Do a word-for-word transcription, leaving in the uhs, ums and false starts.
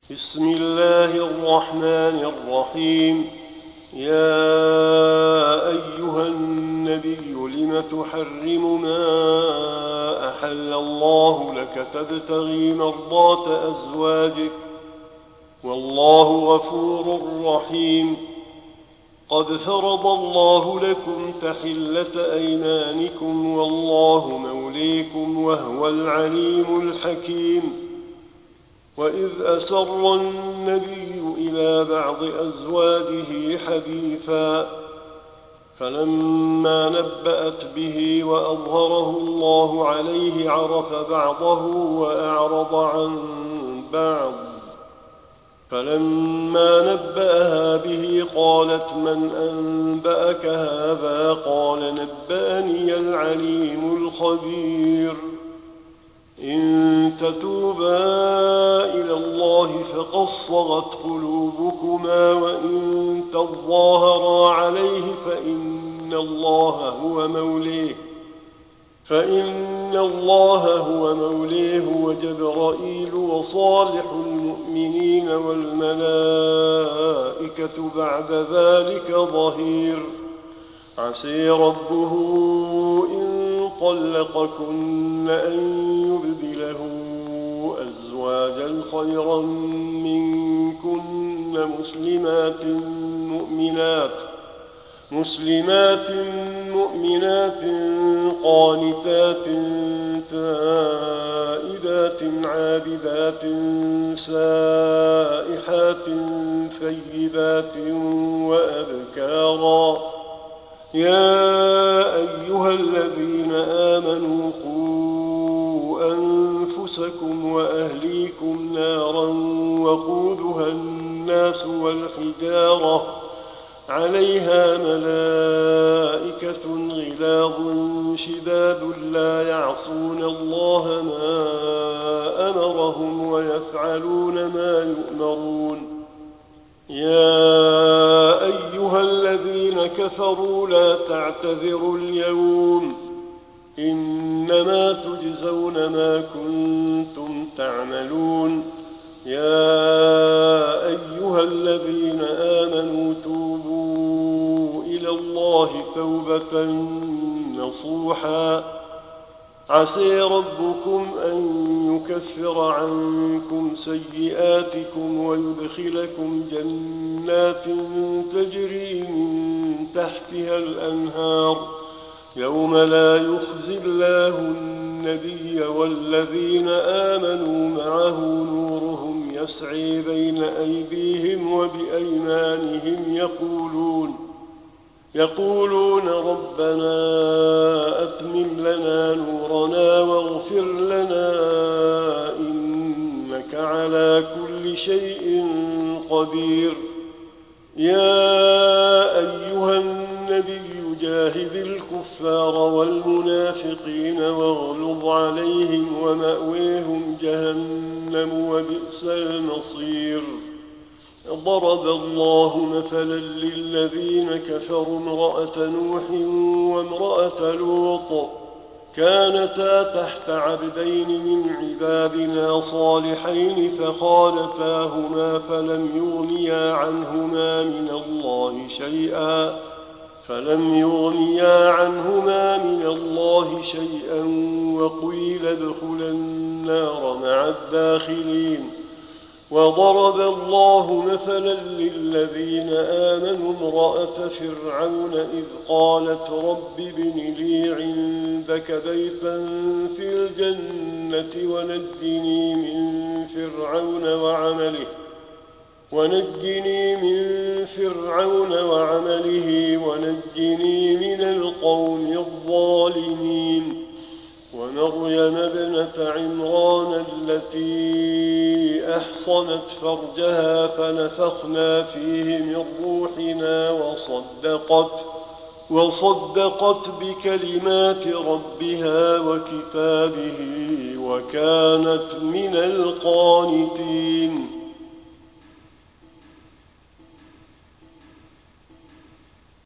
بسم الله الرحمن الرحيم. يا أيها النبي لم تحرم ما أحل الله لك تبتغي مرضات أزواجك والله غفور رحيم. قد فرض الله لكم تحلة أيمانكم والله موليكم وهو العليم الحكيم. وإذ أسر النبي إلى بعض أزواجه حديثا فلما نبأت به وأظهره الله عليه عرف بعضه وأعرض عن بعض. فلما نبأها به قالت من أنبأك هذا؟ قال نبأني العليم الخبير. إن تتوبا إلى الله فقد صغت قلوبكما وإن تظاهرا عليه فإن الله هو موليه فإن الله هو موليه وجبرائيل وصالح المؤمنين والملائكة بعد ذلك ظهير. عسى ربه إن طلقكن أن يبدله أزواجا خيرا منكن مسلمات مؤمنات مسلمات مؤمنات قانتات تائبات عابدات سائحات ثيبات وأبكارا. يا أيها الذين آمنوا قوا أنفسكم وأهليكم نارا وقودها الناس والحجارة عليها ملائكة غلاظ شداد لا يعصون الله ما أمرهم ويفعلون ما يؤمرون. يا أيها الذين كفروا لا تعتذروا اليوم إنما تجزون ما كنتم تعملون. يا أيها الذين آمنوا توبوا إلى الله توبة نصوحا. عسى ربكم أن يكفر عنكم سيئاتكم ويدخلكم جنات تجري من تحتها الأنهار يوم لا يخزي الله النبي والذين آمنوا معه نورهم يسعي بين أيديهم وبأيمانهم يقولون يقولون ربنا أتمم لنا نورنا واغفر لنا إنك على كل شيء قدير. يا أيها النبي جاهد الكفار والمنافقين واغلظ عليهم ومأويهم جهنم وبئس المصير. ضرب الله مثلا للذين كفروا امرأة نوح وامرأة لوط كانتا تحت عبدين من عبادنا صالحين فخالفاهما فلم يغنيا عنهما من الله شيئا فلم يغنيا عنهما من الله شيئا وقيل ادخلا النار مع الداخلين. وضرب الله مثلا للذين آمنوا امرأة فرعون إذ قالت رب ابن لي عندك بيتا في الجنة ونجني من فرعون وعمله ونجني من فرعون وعمله ونجني من القوم الظالمين. ومريم ابنة عمران التي أحصنت فرجها فنفخنا فيه من روحنا وصدقت وصدقت بكلمات ربها وكتابه وكانت من القانتين.